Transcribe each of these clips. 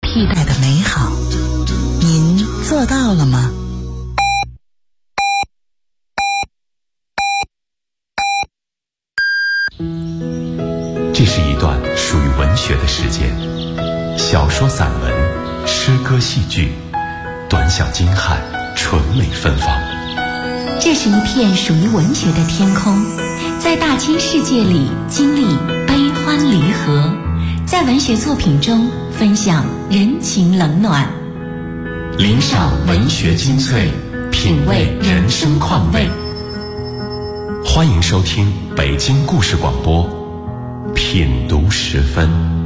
替代的美好，您做到了吗？ 这是一段属于文学的时间，小说、散文、诗歌、戏剧，短小精悍，纯美芬芳。 这是一片属于文学的天空，在大千世界里经历悲欢离合，在文学作品中分享人情冷暖， 领赏文学精粹，品味人生况味。欢迎收听北京故事广播品读时分。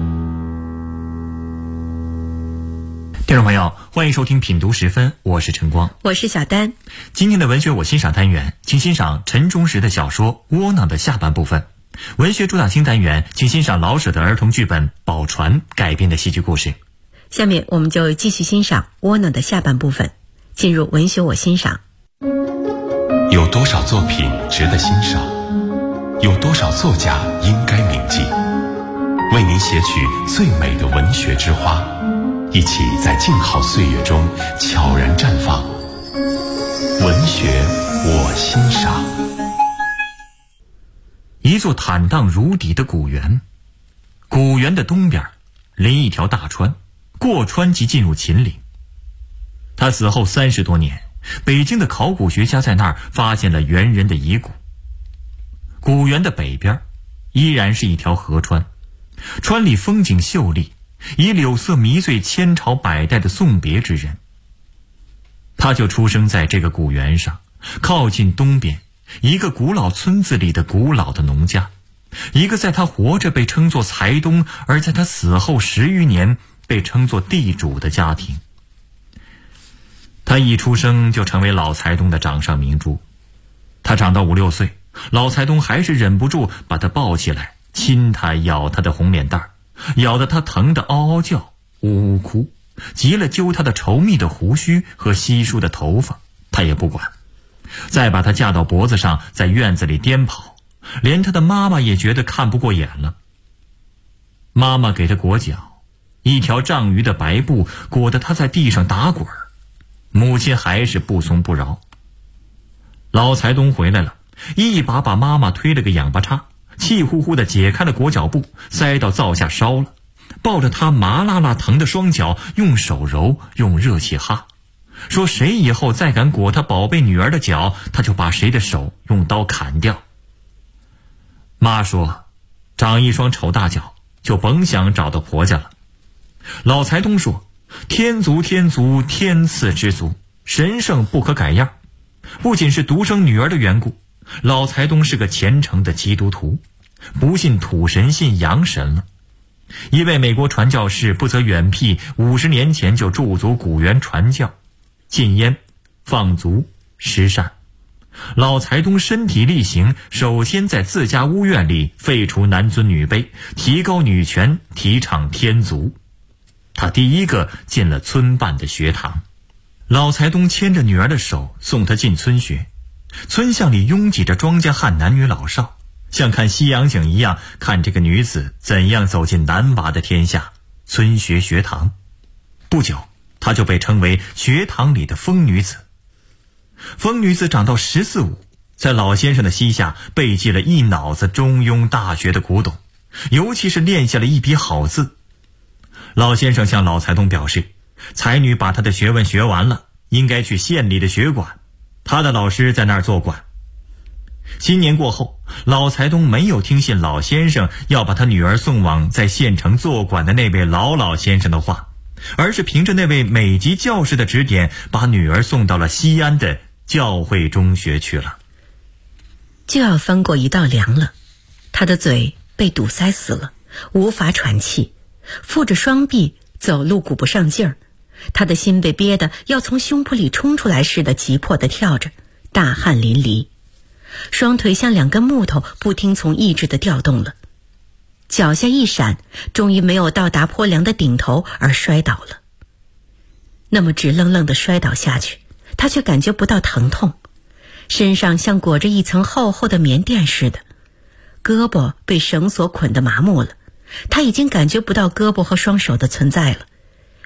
听众朋友，欢迎收听品读时分，我是陈光， 我是小丹。 今天的文学我欣赏单元，请欣赏陈忠实的小说《窝囊》的下半部分。文学主打新单元，请欣赏老舍的儿童剧本《宝船》改编的戏剧故事。 下面我们就继续欣赏《窝囊》的下半部分，进入文学我欣赏。 有多少作品值得欣赏？有多少作家应该铭记？为您写取最美的文学之花，一起在静好岁月中悄然绽放。文学我欣赏。 一座坦荡如砥的古园，古园的东边临一条大川，过川即进入秦岭。他死后30多年，北京的考古学家在那儿发现了猿人的遗骨。古园的北边依然是一条河川，川里风景秀丽，以柳色迷醉千朝百代的送别之人。他就出生在这个古园上，靠近东边一个古老村子里的古老的农家，一个在他活着被称作财东，而在他死后10余年被称作地主的家庭。他一出生就成为老财东的掌上明珠。他长到5、6岁，老财东还是忍不住把他抱起来，亲他，咬他的红脸蛋，咬得他疼得嗷嗷叫，呜呜哭，急了揪他的稠密的胡须和稀疏的头发，他也不管。再把他架到脖子上，在院子里颠跑，连他的妈妈也觉得看不过眼了。妈妈给他裹脚，一条丈余的白布裹得他在地上打滚，母亲还是不松不饶。老财东回来了，一把把妈妈推了个仰巴叉，气呼呼地解开了裹脚布，塞到灶下烧了，抱着他麻辣辣疼的双脚，用手揉，用热气哈，说谁以后再敢裹他宝贝女儿的脚，他就把谁的手用刀砍掉。妈说长一双丑大脚就甭想找到婆家了。老财东说天足天足，天赐之足，神圣不可改样。不仅是独生女儿的缘故，老财东是个虔诚的基督徒，不信土神，信洋神了。一位美国传教士不择远僻，50年前就驻足古园传教，禁烟、放足、施善。老财东身体力行，首先在自家屋院里废除男尊女卑，提高女权，提倡天足。他第一个进了村办的学堂。老财东牵着女儿的手送她进村学，村巷里拥挤着庄稼汉男女老少，像看西洋景一样，看这个女子怎样走进男娃的天下。村学学堂不久，她就被称为学堂里的疯女子。疯女子长到14、15，在老先生的膝下背记了一脑子中庸大学的古董，尤其是练下了一笔好字。老先生向老财东表示，才女把他的学问学完了，应该去县里的学馆，他的老师在那儿做馆。新年过后，老财东没有听信老先生要把他女儿送往在县城做馆的那位老先生的话，而是凭着那位美籍教师的指点，把女儿送到了西安的教会中学去了。 就要翻过一道梁了，他的嘴被堵塞死了，无法喘气，负着双臂走路鼓不上劲儿，他的心被憋得要从胸脯里冲出来似的，急迫地跳着，大汗淋漓，双腿像2根木头，不听从意志地调动了。脚下一闪，终于没有到达坡梁的顶头而摔倒了。那么直愣愣地摔倒下去，他却感觉不到疼痛，身上像裹着一层厚厚的棉垫似的，胳膊被绳索捆得麻木了，他已经感觉不到胳膊和双手的存在了，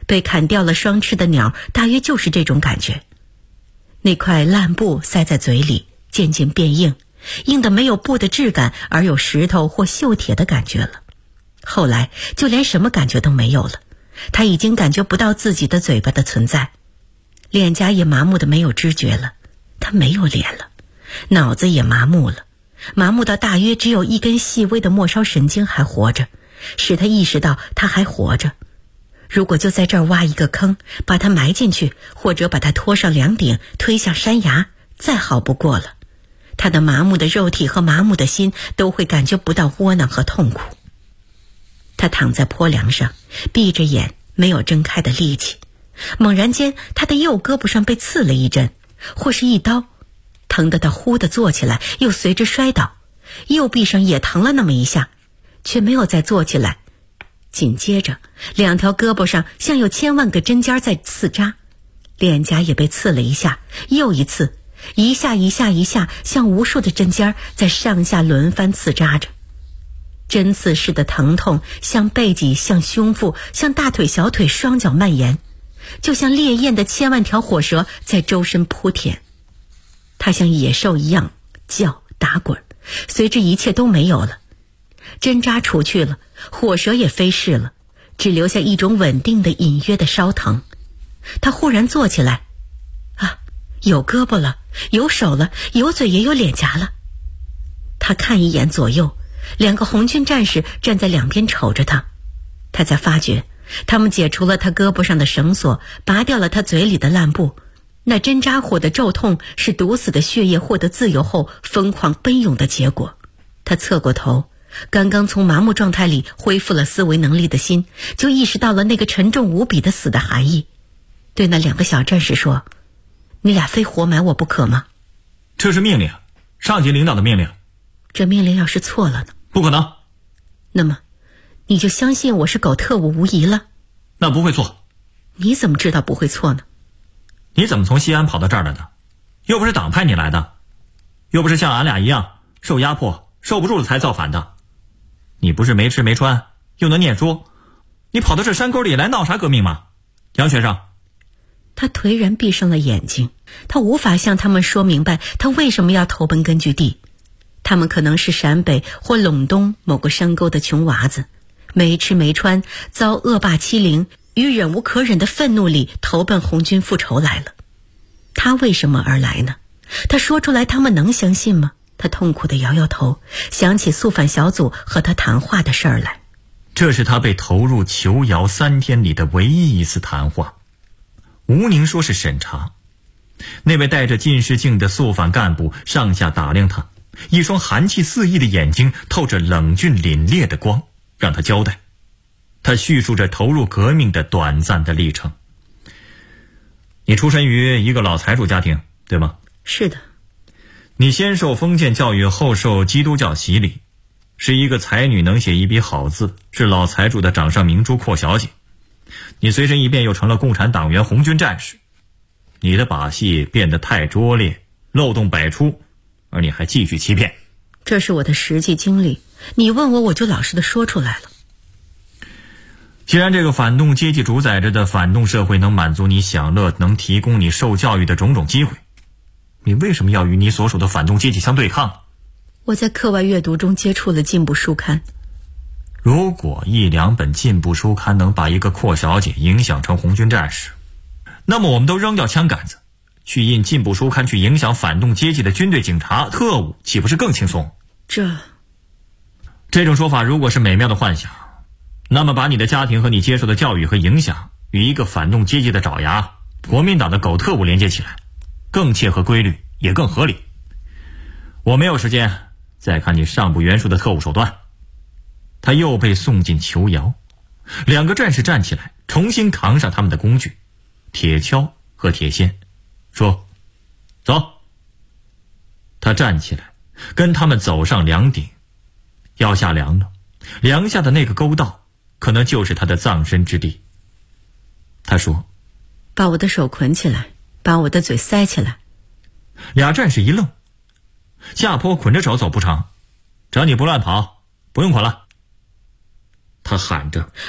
被砍掉了双翅的鸟大约就是这种感觉。那块烂布塞在嘴里，渐渐变硬，硬得没有布的质感，而有石头或锈铁的感觉了。后来就连什么感觉都没有了，他已经感觉不到自己的嘴巴的存在，脸颊也麻木的没有知觉了，他没有脸了，脑子也麻木了，麻木到大约只有一根细微的末梢神经还活着，使他意识到他还活着。如果就在这儿挖一个坑，把他埋进去，或者把他拖上梁顶，推向山崖，再好不过了。他的麻木的肉体和麻木的心都会感觉不到窝囊和痛苦。他躺在坡梁上，闭着眼，没有睁开的力气。猛然间，他的右胳膊上被刺了一针，或是一刀，疼得他忽地坐起来，又随之摔倒。右臂上也疼了那么一下，却没有再坐起来。紧接着，两条胳膊上像有千万个针尖在刺扎，脸颊也被刺了一下，又一次，一下一下一下，像无数的针尖在上下轮番刺扎着。针刺似的疼痛向背脊，向胸腹，向大腿、小腿、双脚蔓延，就像烈焰的千万条火蛇在周身扑舔。他像野兽一样叫打滚，随之一切都没有了。针扎除去了，火蛇也飞逝了，只留下一种稳定的隐约的烧疼。他忽然坐起来，有胳膊了，有手了，有嘴也有脸颊了。他看一眼左右，两个红军战士站在两边瞅着他。他才发觉，他们解除了他胳膊上的绳索，拔掉了他嘴里的烂布。那针扎火的骤痛是毒死的血液获得自由后疯狂奔涌的结果。他侧过头，刚刚从麻木状态里恢复了思维能力的心，就意识到了那个沉重无比的死的含义，对那两个小战士说：“你俩非活埋我不可吗？” 这是命令，上级领导的命令。 这命令要是错了呢？ 不可能。 那么，你就相信我是狗特务无疑了？ 那不会错。 你怎么知道不会错呢？ 你怎么从西安跑到这儿来的？又不是党派你来的，又不是像俺俩一样受压迫受不住了才造反的。你不是没吃没穿又能念书，你跑到这山沟里来闹啥革命吗？杨学生。 他颓然闭上了眼睛，他无法向他们说明白他为什么要投奔根据地。他们可能是陕北或陇东某个山沟的穷娃子，没吃没穿，遭恶霸欺凌，于忍无可忍的愤怒里投奔红军复仇来了。他为什么而来呢？他说出来他们能相信吗？他痛苦地摇摇头，想起肃反小组和他谈话的事儿来。 这是他被投入囚窑3天里的唯一一次谈话。吴宁说是审查，那位戴着近视镜的肃反干部上下打量他，一双寒气四溢的眼睛透着冷峻凛冽的光，让他交代。他叙述着投入革命的短暂的历程。你出身于一个老财主家庭，对吗？ 是的。 你先受封建教育，后受基督教洗礼，是一个才女，能写一笔好字，是老财主的掌上明珠阔小姐。你随身一变又成了共产党员红军战士，你的把戏变得太拙劣，漏洞百出，而你还继续欺骗。 这是我的实际经历，你问我就老实的说出来了。 既然这个反动阶级主宰着的反动社会能满足你享乐，能提供你受教育的种种机会，你为什么要与你所属的反动阶级相对抗？ 我在课外阅读中接触了进步书刊。 如果1-2本进步书刊能把一个阔小姐影响成红军战士，那么我们都扔掉枪杆子，去印进步书刊，去影响反动阶级的军队、警察、特务，岂不是更轻松？这种说法如果是美妙的幻想，那么把你的家庭和你接受的教育和影响与一个反动阶级的爪牙、国民党的狗特务连接起来，更切合规律，也更合理。我没有时间再看你尚不圆熟的特务手段。他又被送进囚窑，两个战士站起来，重新扛上他们的工具，铁锹和铁锨，说：“走。”他站起来，跟他们走上梁顶。要下梁了，梁下的那个沟道可能就是他的葬身之地。他说：“ 把我的手捆起来，把我的嘴塞起来。” 俩战士一愣，下坡捆着手走不成，只要你不乱跑，不用捆了。他喊着：“ 不，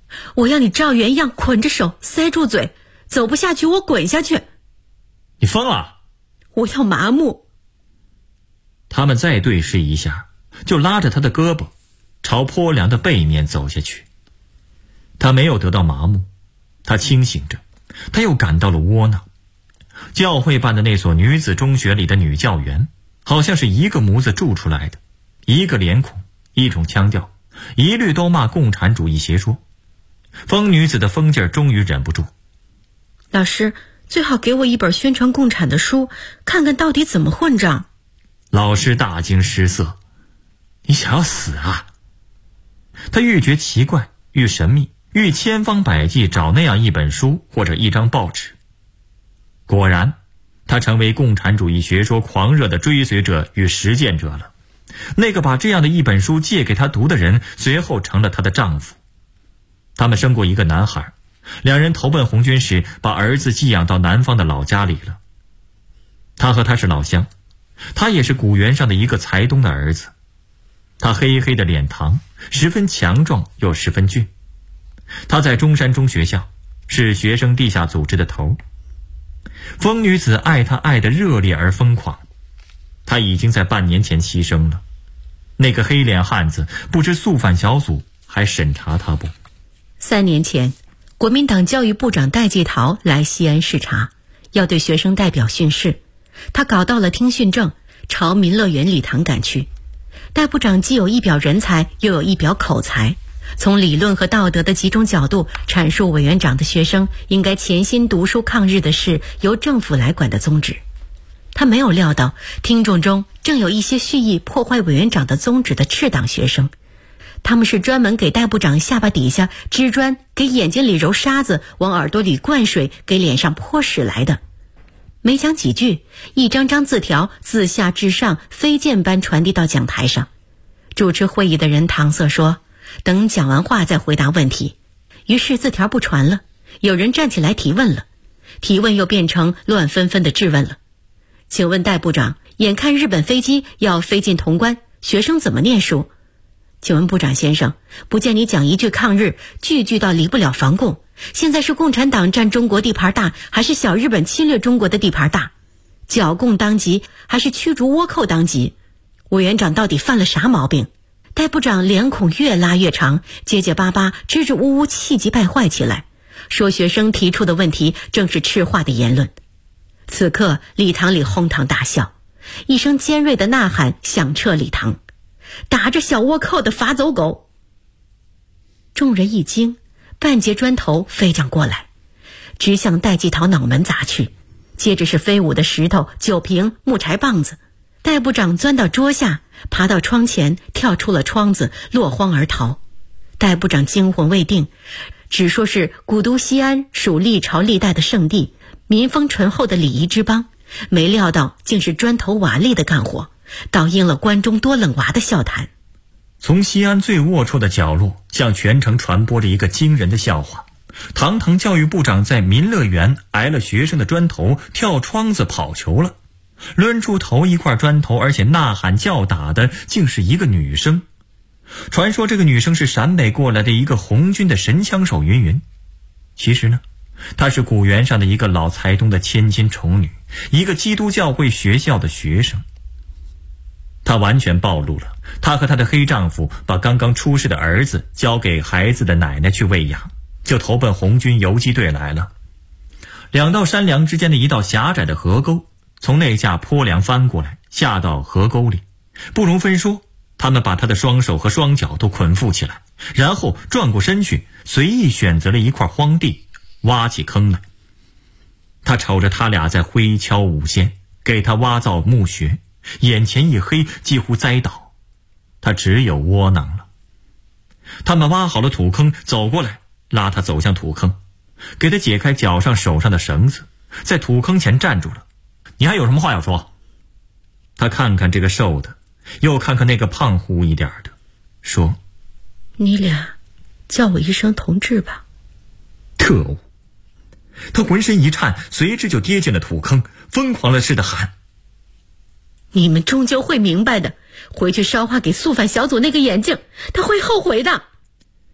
我要你照原样捆着手，塞住嘴，走不下去我滚下去。 你疯了？ 我要麻木。 他们再对视一下，就拉着他的胳膊朝坡梁的背面走下去。他没有得到麻木，他清醒着，他又感到了窝囊。教会办的那所女子中学里的女教员，好像是一个模子铸出来的，一个脸孔，一种腔调，一律都骂共产主义邪说。疯女子的疯劲儿终于忍不住， 老师，最好给我一本宣传共产的书，看看到底怎么混账。 老师大惊失色，你想要死啊？他愈觉奇怪，愈神秘，愈千方百计找那样一本书或者一张报纸。果然，他成为共产主义学说狂热的追随者与实践者了。那个把这样的一本书借给他读的人，随后成了他的丈夫。他们生过一个男孩，两人投奔红军时，把儿子寄养到南方的老家里了。他和他是老乡，他也是古原上的一个财东的儿子。他黑黑的脸庞，十分强壮又十分俊。他在中山中学校，是学生地下组织的头。疯女子爱他爱得热烈而疯狂，他已经在半年前牺牲了。那个黑脸汉子不知肃反小组还审查他不 ？3年前，国民党教育部长戴季陶来西安视察，要对学生代表训示。他搞到了听训证，朝民乐园礼堂赶去。戴部长既有一表人才，又有一表口才，从理论和道德的几种角度阐述委员长的学生应该潜心读书抗日的事由政府来管的宗旨。他没有料到听众中正有一些蓄意破坏委员长的宗旨的赤党学生，他们是专门给戴部长下巴底下支砖，给眼睛里揉沙子，往耳朵里灌水，给脸上泼屎来的。没讲几句，一张张字条自下至上飞箭般传递到讲台上。主持会议的人搪塞说，等讲完话再回答问题。于是字条不传了，有人站起来提问了，提问又变成乱纷纷的质问了。请问戴部长，眼看日本飞机要飞进潼关，学生怎么念书？请问部长先生，不见你讲一句抗日，句句到离不了防共。现在是共产党占中国地盘大，还是小日本侵略中国的地盘大？剿共当急，还是驱逐倭寇当急？委员长到底犯了啥毛病？戴部长脸孔越拉越长，结结巴巴，支支吾吾，气急败坏起来，说学生提出的问题正是赤化的言论。此刻礼堂里哄堂大笑，一声尖锐的呐喊响彻礼堂，打着小倭寇的罚走狗。众人一惊，半截砖头飞将过来，直向戴季陶脑门砸去，接着是飞舞的石头、酒瓶、木柴棒子。戴部长钻到桌下，爬到窗前，跳出了窗子，落荒而逃。戴部长惊魂未定，只说是古都西安属历朝历代的圣地，民风淳厚的礼仪之邦，没料到竟是砖头瓦砾的干活，倒应了关中多冷娃的笑谈。 从西安最龌龊的角落向全城传播着一个惊人的笑话：堂堂教育部长在民乐园挨了学生的砖头，跳窗子跑球了。抡出头一块砖头，而且呐喊叫打的竟是一个女生。传说这个女生是陕北过来的一个红军的神枪手云云。其实呢，她是古原上的一个老财东的千金宠女，一个基督教会学校的学生。她完全暴露了她和她的黑丈夫把刚刚出世的儿子交给孩子的奶奶去喂养，就投奔红军游击队来了。两道山梁之间的一道狭窄的河沟，从那架坡梁翻过来，下到河沟里。不容分说，他们把他的双手和双脚都捆缚起来，然后转过身去，随意选择了一块荒地，挖起坑来。他瞅着他俩在挥锹舞仙，给他挖造墓穴，眼前一黑，几乎栽倒。他只有窝囊了。他们挖好了土坑，走过来，拉他走向土坑，给他解开脚上手上的绳子，在土坑前站住了。你还有什么话要说？他看看这个瘦的，又看看那个胖乎一点的，说： 你俩叫我一声同志吧。 特务！他浑身一颤，随之就跌进了土坑，疯狂了似的喊： 你们终究会明白的，回去捎话给肃反小组那个眼镜，他会后悔的。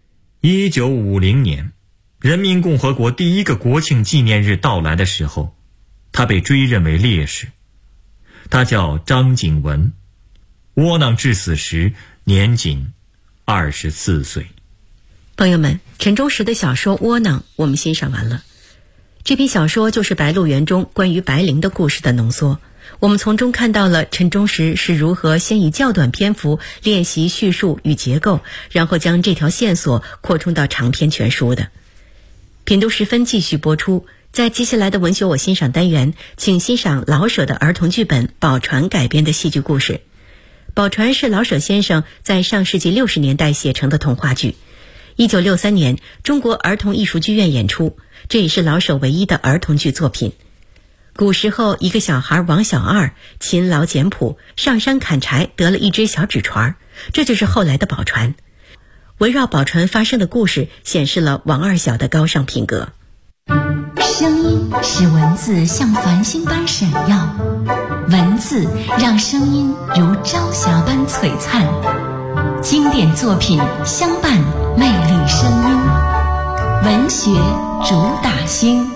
1950年，人民共和国第一个国庆纪念日到来的时候，他被追认为烈士。他叫张景文，窝囊致死时年仅24岁。 朋友们，陈忠实的小说《窝囊》我们欣赏完了。这篇小说就是《白鹿原》中关于白灵的故事的浓缩。我们从中看到了陈忠实是如何先以较短篇幅练习叙述与结构，然后将这条线索扩充到长篇全书的。品读时分继续播出。在接下来的文学我欣赏单元，请欣赏老舍的儿童剧本《宝船》改编的戏剧故事。《宝船》是老舍先生在上世纪60年代写成的童话剧。1963年，中国儿童艺术剧院演出，这也是老舍唯一的儿童剧作品。古时候，一个小孩王小二勤劳简朴，上山砍柴得了一只小纸船，这就是后来的宝船。围绕宝船发生的故事，显示了王二小的高尚品格。 声音使文字像繁星般闪耀，文字让声音如朝霞般璀璨。经典作品相伴魅力声音，文学主打星。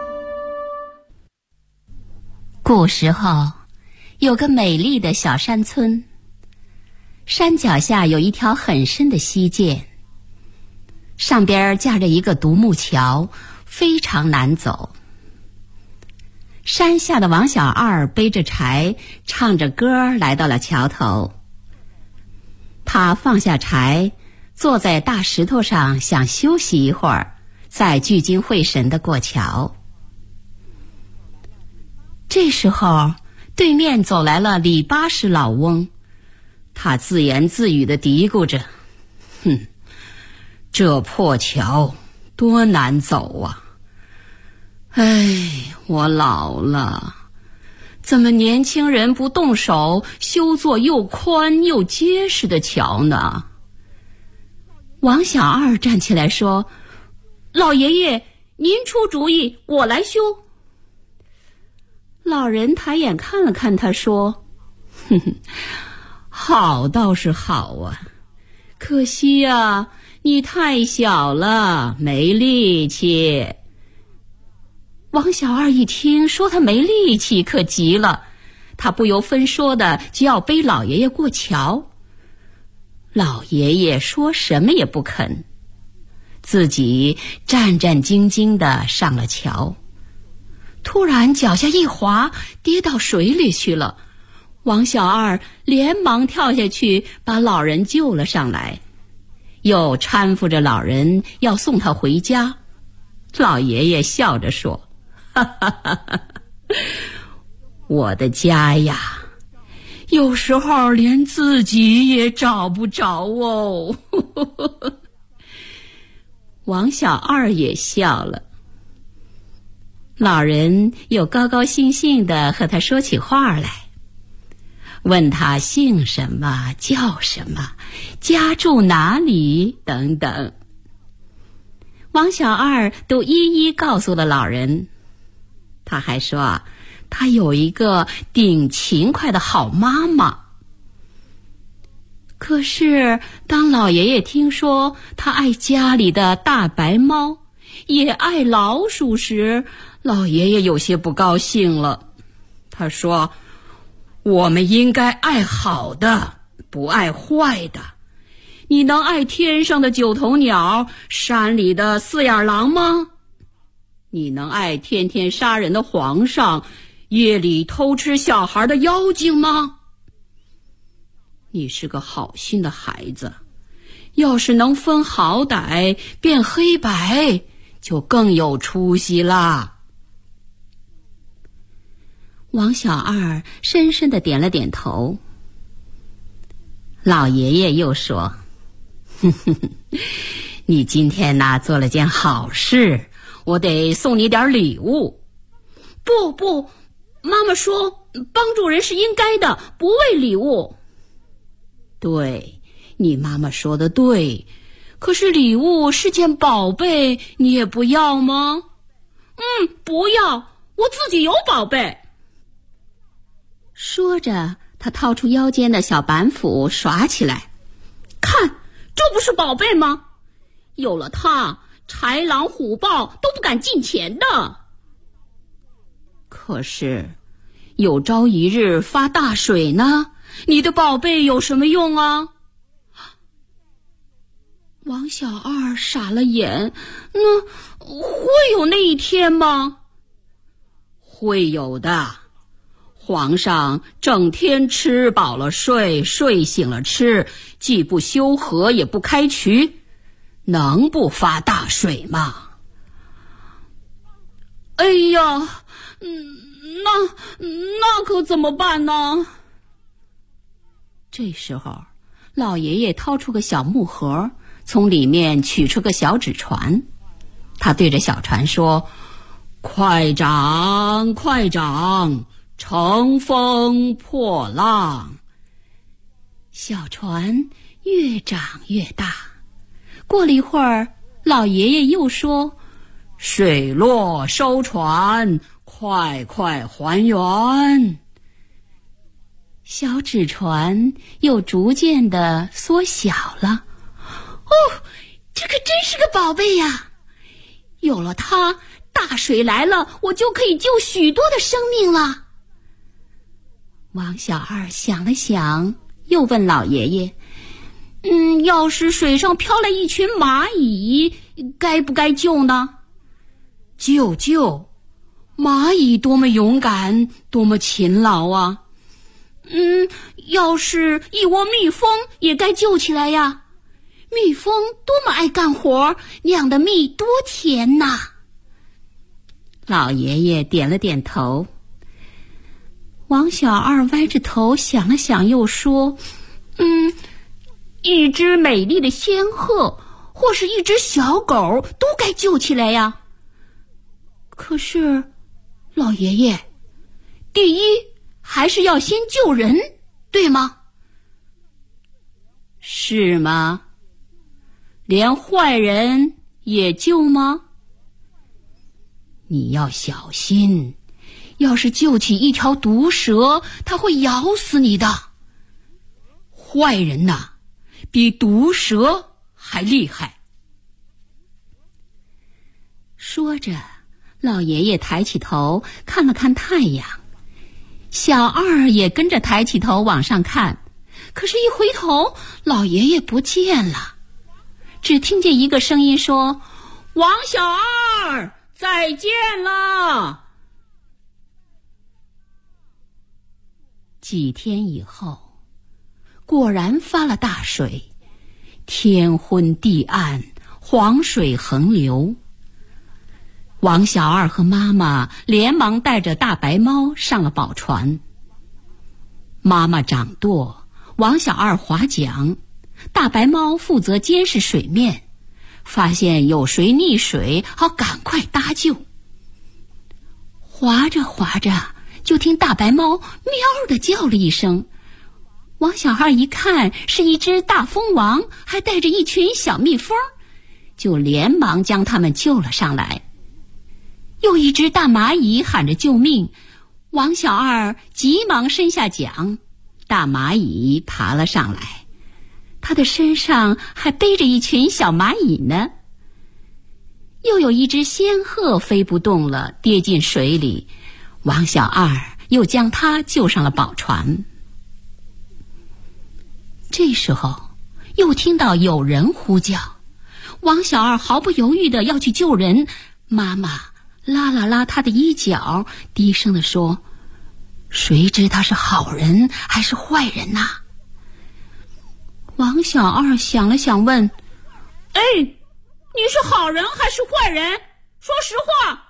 古时候，有个美丽的小山村，山脚下有一条很深的溪涧，上边架着一个独木桥，非常难走。山下的王小二背着柴，唱着歌来到了桥头。他放下柴，坐在大石头上，想休息一会儿，再聚精会神地过桥。这时候，对面走来了李八十老翁，他自言自语地嘀咕着：“这破桥多难走啊！哎，我老了，怎么年轻人不动手修做又宽又结实的桥呢？”王小二站起来说：“老爷爷，您出主意，我来修。”老人抬眼看了看他，说：“好倒是好啊，可惜呀，你太小了，没力气。”王小二一听说他没力气，可急了，他不由分说的就要背老爷爷过桥。老爷爷说什么也不肯，自己战战兢兢地上了桥。突然脚下一滑，跌到水里去了。王小二连忙跳下去，把老人救了上来，又搀扶着老人要送他回家。老爷爷笑着说：“哈哈哈哈，我的家呀，有时候连自己也找不着哦。”王小二也笑了。老人又高高兴兴地和他说起话来，问他姓什么，叫什么，家住哪里等等。王小二都一一告诉了老人。他还说他有一个顶勤快的好妈妈。可是当老爷爷听说他爱家里的大白猫，也爱老鼠时，老爷爷有些不高兴了。他说：“我们应该爱好的，不爱坏的。你能爱天上的九头鸟，山里的四眼狼吗？你能爱天天杀人的皇上，夜里偷吃小孩的妖精吗？你是个好心的孩子，要是能分好歹，辨黑白，就更有出息啦。”王小二深深地点了点头。老爷爷又说：“你今天做了件好事，我得送你点礼物。”不，妈妈说帮助人是应该的，不为礼物。对，你妈妈说的对，可是礼物是件宝贝，你也不要吗？不要，我自己有宝贝。说着，他掏出腰间的小板斧耍起来。看，这不是宝贝吗？ 有了它，豺狼虎豹都不敢近前的。可是有朝一日发大水呢，你的宝贝有什么用啊？王小二傻了眼，那会有那一天吗？会有的。皇上整天吃饱了睡，睡醒了吃，既不修河也不开渠，能不发大水吗？哎呀，那可怎么办呢？这时候，老爷爷掏出个小木盒，从里面取出个小纸船，他对着小船说：“快长，快长，乘风破浪。”小船越长越大。过了一会儿，老爷爷又说：“水落收船，快快还原。”小纸船又逐渐地缩小了。哦，这可真是个宝贝呀！有了它，大水来了，我就可以救许多的生命了。王小二想了想，又问老爷爷：“要是水上飘来一群蚂蚁，该不该救呢？”救！蚂蚁多么勇敢，多么勤劳啊！要是一窝蜜蜂，也该救起来呀。蜜蜂多么爱干活，酿的蜜多甜呐！老爷爷点了点头。王小二歪着头想了想，又说：“一只美丽的仙鹤，或是一只小狗，都该救起来呀。”可是，老爷爷，第一还是要先救人，对吗？是吗？连坏人也救吗？你要小心，要是救起一条毒蛇，它会咬死你的。坏人呐，比毒蛇还厉害。说着，老爷爷抬起头看了看太阳，小二也跟着抬起头往上看，可是一回头，老爷爷不见了，只听见一个声音说：“王小二，再见了。”几天以后，果然发了大水，天昏地暗，黄水横流。王小二和妈妈连忙带着大白猫上了宝船。妈妈掌舵，王小二划桨，大白猫负责监视水面，发现有谁溺水，好赶快搭救。划着划着，就听大白猫喵地叫了一声。王小二一看是一只大蜂王，还带着一群小蜜蜂，就连忙将它们救了上来。又一只大蚂蚁喊着救命，王小二急忙伸下桨，大蚂蚁爬了上来，他的身上还背着一群小蚂蚁呢。又有一只仙鹤飞不动了，跌进水里，王小二又将它救上了宝船。这时候又听到有人呼叫，王小二毫不犹豫地要去救人，妈妈拉了拉他的衣角，低声地说：“谁知他是好人还是坏人呐？”王小二想了想问：“你是好人还是坏人？说实话。”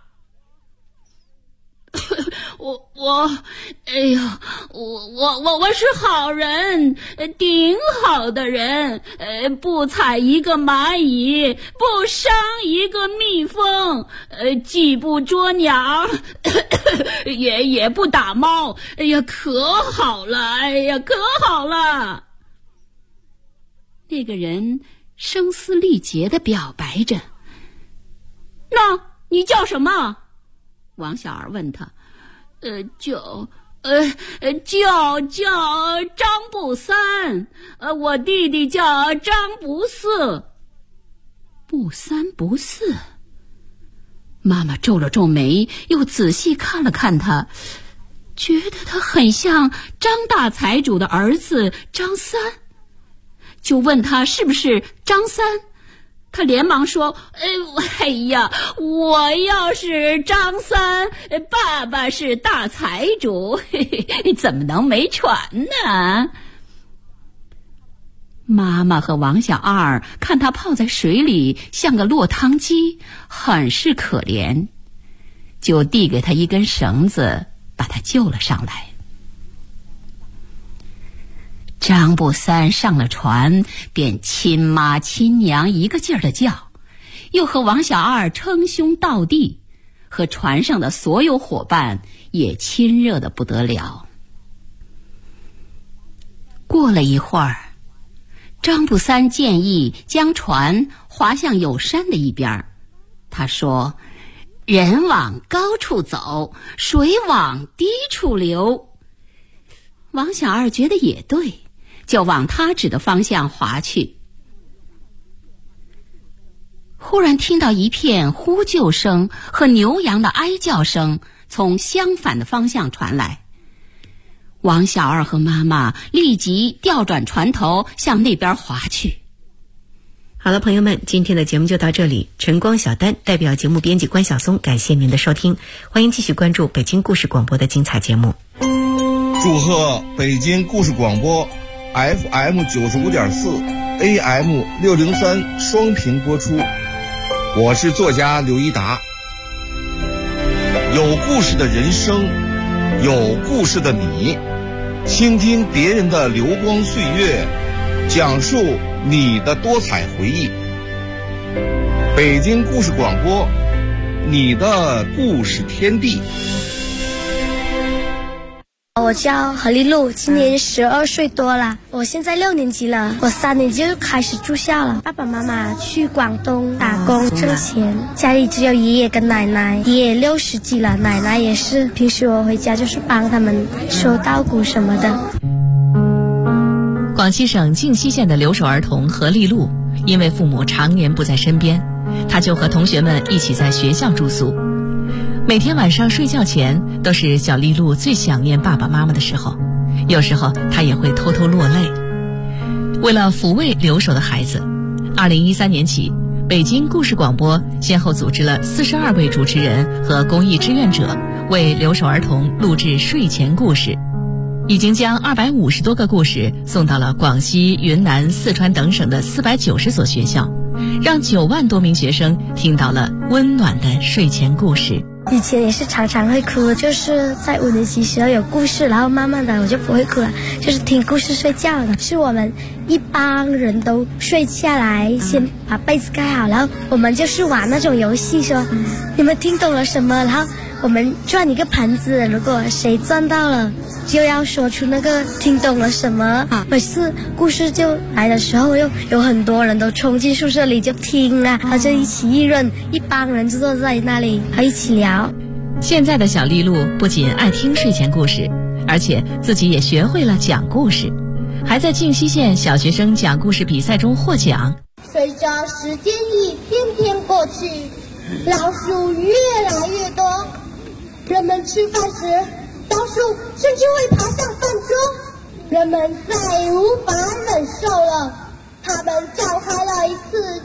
我是好人，顶好的人，不踩一个蚂蚁，不伤一个蜜蜂，既不捉鸟，也不打猫，可好了。那个人声嘶力竭地表白着。那你叫什么？王小二问他。叫张不三，我弟弟叫张不四。 不三不四。妈妈皱了皱眉，又仔细看了看他，觉得他很像张大财主的儿子张三，就问他是不是张三。他连忙说：哎呀，我要是张三，爸爸是大财主，嘿嘿，怎么能没船呢？妈妈和王小二看他泡在水里像个落汤鸡，很是可怜，就递给他一根绳子，把他救了上来。张不三上了船，便亲妈亲娘一个劲儿的叫，又和王小二称兄道弟，和船上的所有伙伴也亲热得不得了。过了一会儿，张不三建议将船划向有山的一边。他说：人往高处走，水往低处流。王小二觉得也对，就往他指的方向划去。忽然听到一片呼救声和牛羊的哀叫声从相反的方向传来。王小二和妈妈立即调转船头向那边划去。 好了，朋友们，今天的节目就到这里。晨光小丹代表节目编辑关晓松，感谢您的收听，欢迎继续关注北京故事广播的精彩节目。 祝贺北京故事广播 FM 95.4 AM 603双频播出。我是作家刘一达。有故事的人生，有故事的你，倾听别人的流光岁月，讲述你的多彩回忆。北京故事广播，你的故事天地。 我叫何丽露，今年12岁多了，我现在6年级了，我3年级就开始住校了。爸爸妈妈去广东打工挣钱，家里只有爷爷跟奶奶，爷爷60几了，奶奶也是，平时我回家就是帮他们收稻谷什么的。 广西省靖西县的留守儿童何丽露，因为父母常年不在身边，她就和同学们一起在学校住宿。每天晚上睡觉前，都是小丽露最想念爸爸妈妈的时候，有时候她也会偷偷落泪。为了抚慰留守的孩子，2013年起，北京故事广播先后组织了42位主持人和公益志愿者，为留守儿童录制睡前故事，已经将250多个故事送到了广西、云南、四川等省的490所学校，让9万多名学生听到了温暖的睡前故事。 以前也是常常会哭，就是在5年级时候有故事，然后慢慢的我就不会哭了，就是听故事睡觉了。是我们一帮人都睡下来，先把被子盖好，然后我们就是玩那种游戏，说你们听懂了什么，然后我们转一个盘子，如果谁转到了就要说出那个听懂了什么。每次故事就来的时候，又有很多人都冲进宿舍里就听啊，然后就一起议论，一帮人就坐在那里还一起聊。 现在的小丽露不仅爱听睡前故事，而且自己也学会了讲故事，还在靖西县小学生讲故事比赛中获奖。 随着时间一天天过去，老鼠越来越多，人们吃饭时老鼠甚至会爬上饭桌，人们再无法忍受了，他们召开了一次